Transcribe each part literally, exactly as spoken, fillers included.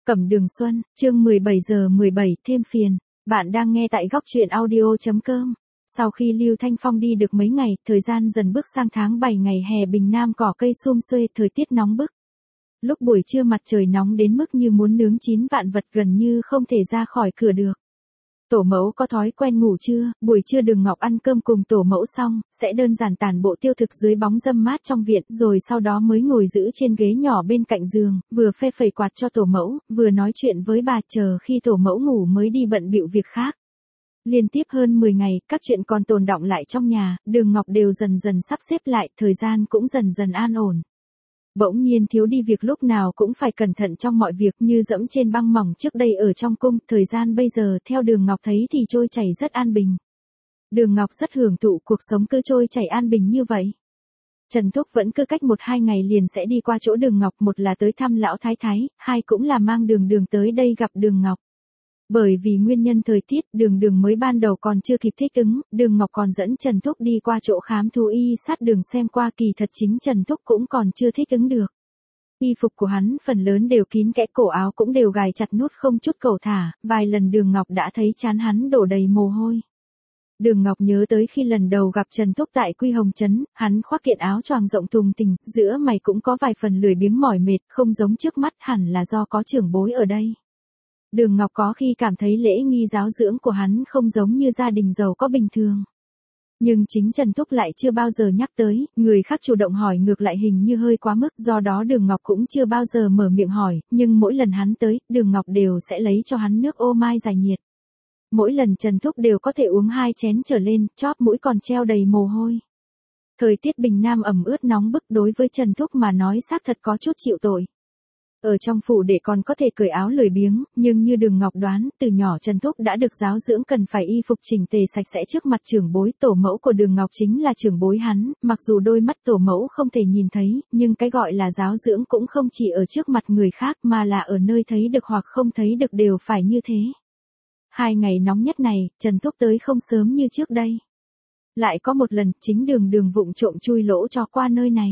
Cẩm Đường Xuân, chương mười bảy giờ mười bảy, thêm phiền. Bạn đang nghe tại góc truyện audio.com. Sau khi Lưu Thanh Phong đi được mấy ngày, thời gian dần bước sang tháng bảy, ngày hè Bình Nam cỏ cây sum xuê, thời tiết nóng bức. Lúc buổi trưa mặt trời nóng đến mức như muốn nướng chín vạn vật, gần như không thể ra khỏi cửa được. Tổ mẫu có thói quen ngủ trưa, buổi trưa Đường Ngọc ăn cơm cùng tổ mẫu xong, sẽ đơn giản tản bộ tiêu thực dưới bóng râm mát trong viện, rồi sau đó mới ngồi giữ trên ghế nhỏ bên cạnh giường, vừa phe phẩy quạt cho tổ mẫu, vừa nói chuyện với bà, chờ khi tổ mẫu ngủ mới đi bận bịu việc khác. Liên tiếp hơn mười ngày, các chuyện còn tồn đọng lại trong nhà, Đường Ngọc đều dần dần sắp xếp lại, thời gian cũng dần dần an ổn. Bỗng nhiên thiếu đi việc lúc nào cũng phải cẩn thận trong mọi việc, như dẫm trên băng mỏng trước đây ở trong cung, thời gian bây giờ theo Đường Ngọc thấy thì trôi chảy rất an bình. Đường Ngọc rất hưởng thụ cuộc sống cứ trôi chảy an bình như vậy. Trần Thúc vẫn cứ cách một hai ngày liền sẽ đi qua chỗ Đường Ngọc, một là tới thăm lão thái thái, hai cũng là mang Đường Đường tới đây gặp Đường Ngọc. Bởi vì nguyên nhân thời tiết, Đường Đường mới ban đầu còn chưa kịp thích ứng, Đường Ngọc còn dẫn Trần Thúc đi qua chỗ khám thú y sát đường xem qua, kỳ thật chính Trần Thúc cũng còn chưa thích ứng được. Y phục của hắn phần lớn đều kín kẽ, cổ áo cũng đều gài chặt nút không chút cẩu thả, vài lần Đường Ngọc đã thấy trán hắn đổ đầy mồ hôi. Đường Ngọc nhớ tới khi lần đầu gặp Trần Thúc tại Quy Hồng Trấn, hắn khoác kiện áo choàng rộng thùng thình, giữa mày cũng có vài phần lười biếng mỏi mệt, không giống trước mắt, hẳn là do có trưởng bối ở đây. Đường Ngọc có khi cảm thấy lễ nghi giáo dưỡng của hắn không giống như gia đình giàu có bình thường. Nhưng chính Trần Thúc lại chưa bao giờ nhắc tới, người khác chủ động hỏi ngược lại hình như hơi quá mức, do đó Đường Ngọc cũng chưa bao giờ mở miệng hỏi, nhưng mỗi lần hắn tới, Đường Ngọc đều sẽ lấy cho hắn nước ô mai giải nhiệt. Mỗi lần Trần Thúc đều có thể uống hai chén trở lên, chóp mũi còn treo đầy mồ hôi. Thời tiết Bình Nam ẩm ướt nóng bức, đối với Trần Thúc mà nói xác thật có chút chịu tội. Ở trong phủ để còn có thể cởi áo lười biếng, nhưng như Đường Ngọc đoán, từ nhỏ Trần Thúc đã được giáo dưỡng cần phải y phục chỉnh tề sạch sẽ trước mặt trưởng bối, tổ mẫu của Đường Ngọc chính là trưởng bối hắn, mặc dù đôi mắt tổ mẫu không thể nhìn thấy, nhưng cái gọi là giáo dưỡng cũng không chỉ ở trước mặt người khác mà là ở nơi thấy được hoặc không thấy được đều phải như thế. Hai ngày nóng nhất này, Trần Thúc tới không sớm như trước đây. Lại có một lần, chính Đường Đường vụng trộm chui lỗ chó qua nơi này.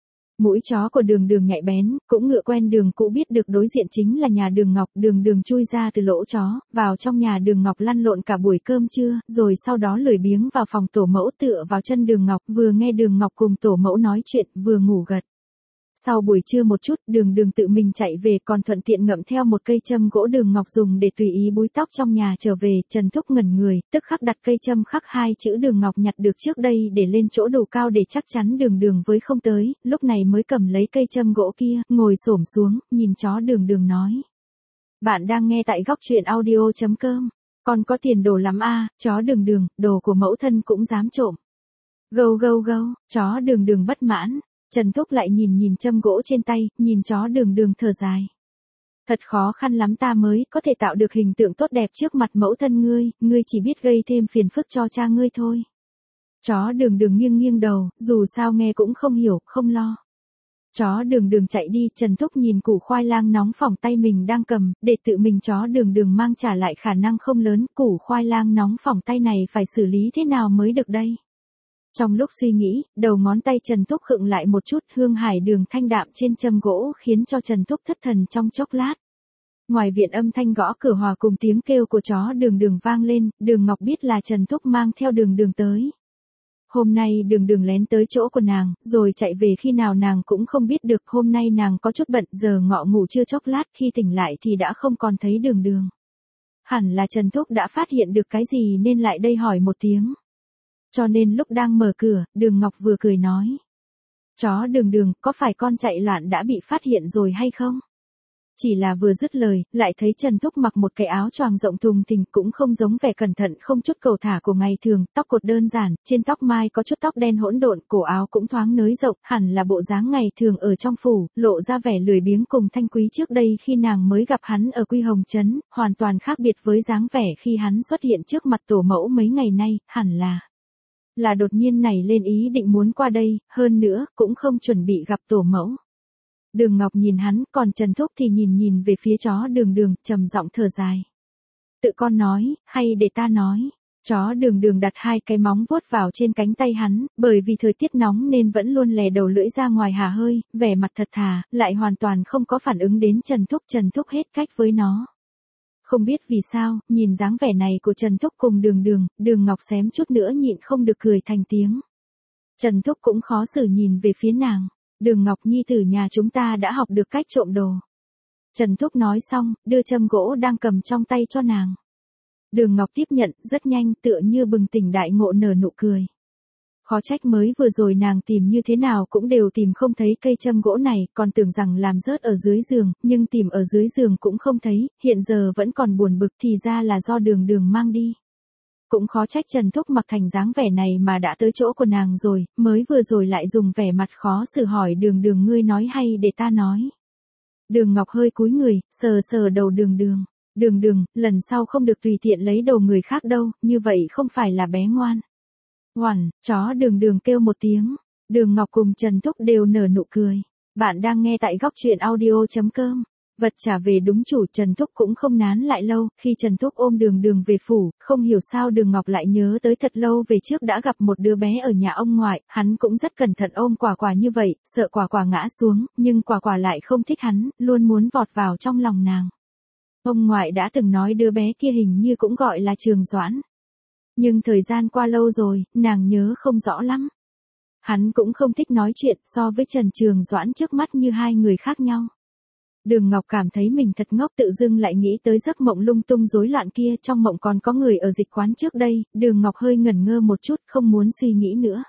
Mũi chó của Đường Đường nhạy bén, cũng ngựa quen đường cũ, biết được đối diện chính là nhà Đường Ngọc, Đường Đường chui ra từ lỗ chó, vào trong nhà Đường Ngọc lăn lộn cả buổi cơm trưa, rồi sau đó lười biếng vào phòng tổ mẫu tựa vào chân Đường Ngọc, vừa nghe Đường Ngọc cùng tổ mẫu nói chuyện, vừa ngủ gật. Sau buổi trưa một chút, Đường Đường tự mình chạy về, còn thuận tiện ngậm theo một cây châm gỗ Đường Ngọc dùng để tùy ý búi tóc trong nhà trở về. Trần Thúc ngẩn người, tức khắc đặt cây châm khắc hai chữ Đường Ngọc nhặt được trước đây để lên chỗ đủ cao để chắc chắn Đường Đường với không tới, lúc này mới cầm lấy cây châm gỗ kia, ngồi xổm xuống, nhìn chó Đường Đường nói. Bạn đang nghe tại góc truyện audio.com. Con có tiền đồ lắm a, chó Đường Đường, đồ của mẫu thân cũng dám trộm. Gâu gâu gâu, chó Đường Đường bất mãn. Trần Thúc lại nhìn nhìn châm gỗ trên tay, nhìn chó Đường Đường thở dài. Thật khó khăn lắm ta mới có thể tạo được hình tượng tốt đẹp trước mặt mẫu thân ngươi, ngươi chỉ biết gây thêm phiền phức cho cha ngươi thôi. Chó Đường Đường nghiêng nghiêng đầu, dù sao nghe cũng không hiểu, không lo. Chó Đường Đường chạy đi, Trần Thúc nhìn củ khoai lang nóng phỏng tay mình đang cầm, để tự mình chó Đường Đường mang trả lại khả năng không lớn, củ khoai lang nóng phỏng tay này phải xử lý thế nào mới được đây? Trong lúc suy nghĩ, đầu ngón tay Trần Thúc khựng lại một chút, hương hải đường thanh đạm trên châm gỗ khiến cho Trần Thúc thất thần trong chốc lát. Ngoài viện âm thanh gõ cửa hòa cùng tiếng kêu của chó Đường Đường vang lên, Đường Ngọc biết là Trần Thúc mang theo Đường Đường tới. Hôm nay Đường Đường lén tới chỗ của nàng, rồi chạy về khi nào nàng cũng không biết được, hôm nay nàng có chút bận, giờ ngọ ngủ chưa chốc lát, khi tỉnh lại thì đã không còn thấy Đường Đường. Hẳn là Trần Thúc đã phát hiện được cái gì nên lại đây hỏi một tiếng. Cho nên lúc đang mở cửa, Đường Ngọc vừa cười nói. Chó Đường Đường, có phải con chạy loạn đã bị phát hiện rồi hay không? Chỉ là vừa dứt lời, lại thấy Trần Thúc mặc một cái áo choàng rộng thùng thình, cũng không giống vẻ cẩn thận không chút cầu thả của ngày thường, tóc cột đơn giản, trên tóc mai có chút tóc đen hỗn độn, cổ áo cũng thoáng nới rộng, hẳn là bộ dáng ngày thường ở trong phủ, lộ ra vẻ lười biếng cùng thanh quý trước đây khi nàng mới gặp hắn ở Quy Hồng Trấn, hoàn toàn khác biệt với dáng vẻ khi hắn xuất hiện trước mặt tổ mẫu mấy ngày nay, hẳn là... là đột nhiên nảy lên ý định muốn qua đây, hơn nữa, cũng không chuẩn bị gặp tổ mẫu. Đường Ngọc nhìn hắn, còn Trần Thúc thì nhìn nhìn về phía chó Đường Đường, trầm giọng thở dài. Tự con nói, hay để ta nói? Chó Đường Đường đặt hai cái móng vuốt vào trên cánh tay hắn, bởi vì thời tiết nóng nên vẫn luôn lè đầu lưỡi ra ngoài hả hơi, vẻ mặt thật thà, lại hoàn toàn không có phản ứng đến Trần Thúc. Trần Thúc hết cách với nó. Không biết vì sao, nhìn dáng vẻ này của Trần Thúc cùng Đường Đường, Đường Ngọc xém chút nữa nhịn không được cười thành tiếng. Trần Thúc cũng khó xử nhìn về phía nàng. Đường Ngọc nhi tử nhà chúng ta đã học được cách trộm đồ. Trần Thúc nói xong, đưa châm gỗ đang cầm trong tay cho nàng. Đường Ngọc tiếp nhận, rất nhanh, tựa như bừng tỉnh đại ngộ nở nụ cười. Khó trách mới vừa rồi nàng tìm như thế nào cũng đều tìm không thấy cây châm gỗ này, còn tưởng rằng làm rớt ở dưới giường, nhưng tìm ở dưới giường cũng không thấy, hiện giờ vẫn còn buồn bực thì ra là do Đường Đường mang đi. Cũng khó trách Trần Thúc mặc thành dáng vẻ này mà đã tới chỗ của nàng rồi, mới vừa rồi lại dùng vẻ mặt khó xử hỏi Đường Đường ngươi nói hay để ta nói. Đường Ngọc hơi cúi người, sờ sờ đầu Đường Đường. Đường Đường, lần sau không được tùy tiện lấy đồ người khác đâu, như vậy không phải là bé ngoan. Ngoằn, chó Đường Đường kêu một tiếng. Đường Ngọc cùng Trần Thúc đều nở nụ cười. Bạn đang nghe tại góc truyện audio chấm com. Vật trả về đúng chủ. Trần Thúc cũng không nán lại lâu, khi Trần Thúc ôm Đường Đường về phủ, không hiểu sao Đường Ngọc lại nhớ tới thật lâu về trước đã gặp một đứa bé ở nhà ông ngoại, hắn cũng rất cẩn thận ôm Quả Quả như vậy, sợ Quả Quả ngã xuống, nhưng Quả Quả lại không thích hắn, luôn muốn vọt vào trong lòng nàng. Ông ngoại đã từng nói đứa bé kia hình như cũng gọi là Trường Doãn. Nhưng thời gian qua lâu rồi, nàng nhớ không rõ lắm. Hắn cũng không thích nói chuyện, so với Trần Trường Doãn trước mắt như hai người khác nhau. Đường Ngọc cảm thấy mình thật ngốc, tự dưng lại nghĩ tới giấc mộng lung tung rối loạn kia, trong mộng còn có người ở dịch quán trước đây. Đường Ngọc hơi ngẩn ngơ một chút, không muốn suy nghĩ nữa.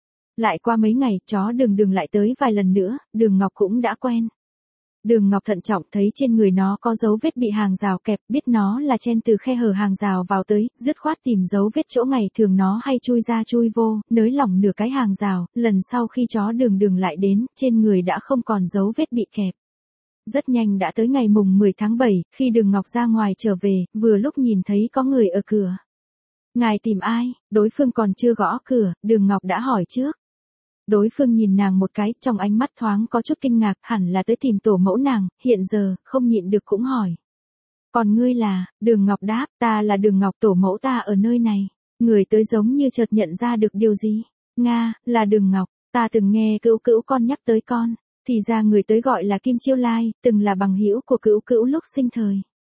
Lại qua mấy ngày, chó Đường Đường lại tới vài lần nữa, Đường Ngọc cũng đã quen. Đường Ngọc thận trọng thấy trên người nó có dấu vết bị hàng rào kẹp, biết nó là chen từ khe hở hàng rào vào tới, dứt khoát tìm dấu vết chỗ ngày thường nó hay chui ra chui vô, nới lỏng nửa cái hàng rào, lần sau khi chó Đường Đường lại đến, trên người đã không còn dấu vết bị kẹp. Rất nhanh đã tới ngày mùng mười tháng bảy, khi Đường Ngọc ra ngoài trở về, vừa lúc nhìn thấy có người ở cửa. Ngài tìm ai? Đối phương còn chưa gõ cửa, Đường Ngọc đã hỏi trước. Đối phương nhìn nàng một cái, trong ánh mắt thoáng có chút kinh ngạc, hẳn là tới tìm tổ mẫu nàng, hiện giờ, không nhịn được cũng hỏi. Còn ngươi là, Đường Ngọc đáp, ta là Đường Ngọc, tổ mẫu ta ở nơi này. Người tới giống như chợt nhận ra được điều gì. Nga, là Đường Ngọc, ta từng nghe Cữu Cữu con nhắc tới con, thì ra người tới gọi là Kim Chiêu Lai, từng là bằng hữu của Cữu Cữu lúc sinh thời.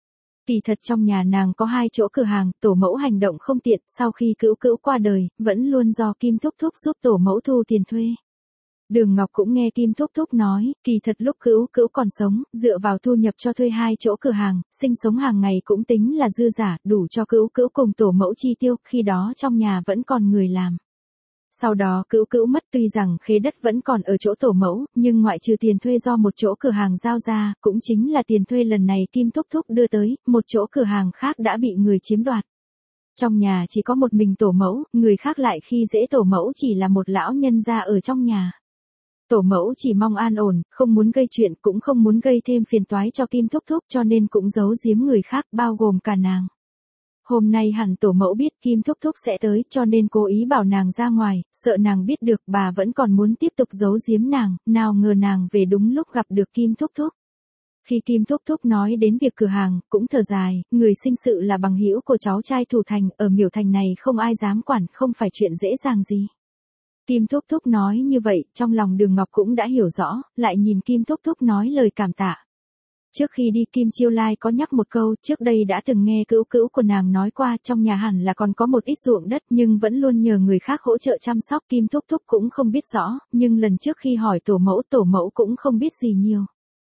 Kỳ thật trong nhà nàng có hai chỗ cửa hàng, tổ mẫu hành động không tiện, sau khi Cữu Cữu qua đời, vẫn luôn do Kim Thúc Thúc giúp tổ mẫu thu tiền thuê. Đường Ngọc cũng nghe Kim Thúc Thúc nói, kỳ thật lúc Cữu Cữu còn sống, dựa vào thu nhập cho thuê hai chỗ cửa hàng, sinh sống hàng ngày cũng tính là dư giả, đủ cho Cữu Cữu cùng tổ mẫu chi tiêu, khi đó trong nhà vẫn còn người làm. Sau đó Cữu Cữu mất, tuy rằng khế đất vẫn còn ở chỗ tổ mẫu, nhưng ngoại trừ tiền thuê do một chỗ cửa hàng giao ra, cũng chính là tiền thuê lần này Kim Thúc Thúc đưa tới, một chỗ cửa hàng khác đã bị người chiếm đoạt. Trong nhà chỉ có một mình tổ mẫu, người khác lại khi dễ tổ mẫu chỉ là một lão nhân gia ở trong nhà. Tổ mẫu chỉ mong an ổn, không muốn gây chuyện, cũng không muốn gây thêm phiền toái cho Kim Thúc Thúc, cho nên cũng giấu giếm người khác, bao gồm cả nàng. Hôm nay hẳn tổ mẫu biết Kim Thúc Thúc sẽ tới, cho nên cố ý bảo nàng ra ngoài, sợ nàng biết được, bà vẫn còn muốn tiếp tục giấu giếm nàng, nào ngờ nàng về đúng lúc gặp được Kim Thúc Thúc. Khi Kim Thúc Thúc nói đến việc cửa hàng, cũng thở dài, người sinh sự là bằng hữu của cháu trai Thủ Thành, ở Miểu Thành này không ai dám quản, không phải chuyện dễ dàng gì. Kim Thúc Thúc nói như vậy, trong lòng Đường Ngọc cũng đã hiểu rõ, lại nhìn Kim Thúc Thúc nói lời cảm tạ. Trước khi đi Kim Chiêu Lai có nhắc một câu, trước đây đã từng nghe Cữu Cữu của nàng nói qua, trong nhà hẳn là còn có một ít ruộng đất, nhưng vẫn luôn nhờ người khác hỗ trợ chăm sóc. Kim Thúc Thúc cũng không biết rõ, nhưng lần trước khi hỏi tổ mẫu, tổ mẫu cũng không biết gì nhiều.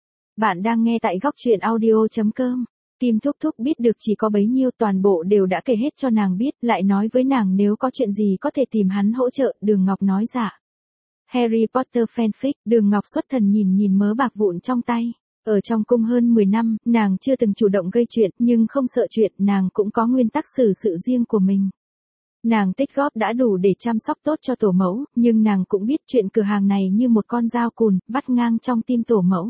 Bạn đang nghe tại góc truyện audio chấm com. Kim Thúc Thúc biết được chỉ có bấy nhiêu, toàn bộ đều đã kể hết cho nàng biết, lại nói với nàng nếu có chuyện gì có thể tìm hắn hỗ trợ. Đường Ngọc nói dạ. Harry Potter fanfic. Đường Ngọc xuất thần nhìn nhìn mớ bạc vụn trong tay. Ở trong cung hơn mười năm, nàng chưa từng chủ động gây chuyện, nhưng không sợ chuyện, nàng cũng có nguyên tắc xử sự riêng của mình. Nàng tích góp đã đủ để chăm sóc tốt cho tổ mẫu, nhưng nàng cũng biết chuyện cửa hàng này như một con dao cùn, vắt ngang trong tim tổ mẫu.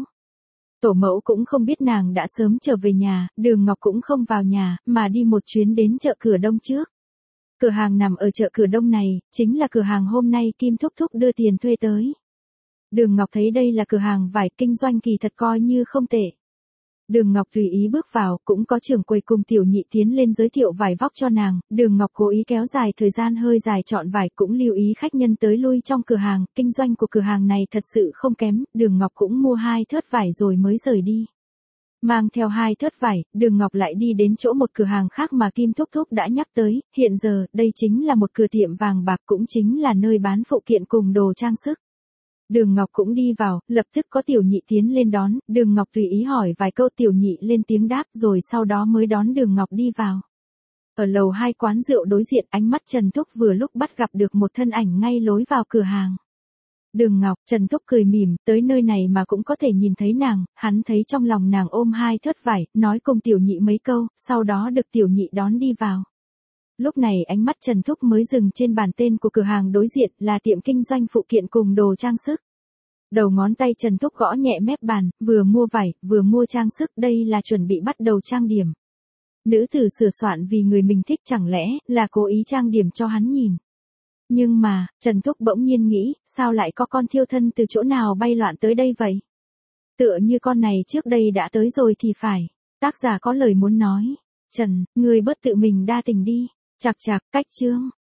Tổ mẫu cũng không biết nàng đã sớm trở về nhà, Đường Ngọc cũng không vào nhà, mà đi một chuyến đến chợ Cửa Đông trước. Cửa hàng nằm ở chợ Cửa Đông này, chính là cửa hàng hôm nay Kim Thúc Thúc đưa tiền thuê tới. Đường Ngọc thấy đây là cửa hàng vải, kinh doanh kỳ thật coi như không tệ. Đường Ngọc tùy ý bước vào, cũng có trưởng quầy cùng tiểu nhị tiến lên giới thiệu vải vóc cho nàng, Đường Ngọc cố ý kéo dài thời gian hơi dài chọn vải, cũng lưu ý khách nhân tới lui trong cửa hàng, kinh doanh của cửa hàng này thật sự không kém, Đường Ngọc cũng mua hai thớt vải rồi mới rời đi. Mang theo hai thớt vải, Đường Ngọc lại đi đến chỗ một cửa hàng khác mà Kim Thúc Thúc đã nhắc tới, hiện giờ, đây chính là một cửa tiệm vàng bạc, cũng chính là nơi bán phụ kiện cùng đồ trang sức. Đường Ngọc cũng đi vào, lập tức có tiểu nhị tiến lên đón, Đường Ngọc tùy ý hỏi vài câu, tiểu nhị lên tiếng đáp rồi sau đó mới đón Đường Ngọc đi vào. Ở lầu hai quán rượu đối diện, ánh mắt Trần Thúc vừa lúc bắt gặp được một thân ảnh ngay lối vào cửa hàng. Đường Ngọc, Trần Thúc cười mỉm, tới nơi này mà cũng có thể nhìn thấy nàng, hắn thấy trong lòng nàng ôm hai thớt vải, nói cùng tiểu nhị mấy câu, sau đó được tiểu nhị đón đi vào. Lúc này ánh mắt Trần Thúc mới dừng trên bàn tên của cửa hàng đối diện, là tiệm kinh doanh phụ kiện cùng đồ trang sức. Đầu ngón tay Trần Thúc gõ nhẹ mép bàn, vừa mua vải, vừa mua trang sức, đây là chuẩn bị bắt đầu trang điểm. Nữ tử sửa soạn vì người mình thích, chẳng lẽ là cố ý trang điểm cho hắn nhìn. Nhưng mà, Trần Thúc bỗng nhiên nghĩ, sao lại có con thiêu thân từ chỗ nào bay loạn tới đây vậy? Tựa như con này trước đây đã tới rồi thì phải. Tác giả có lời muốn nói. Trần, ngươi bớt tự mình đa tình đi. Chạc chạc, cách chương.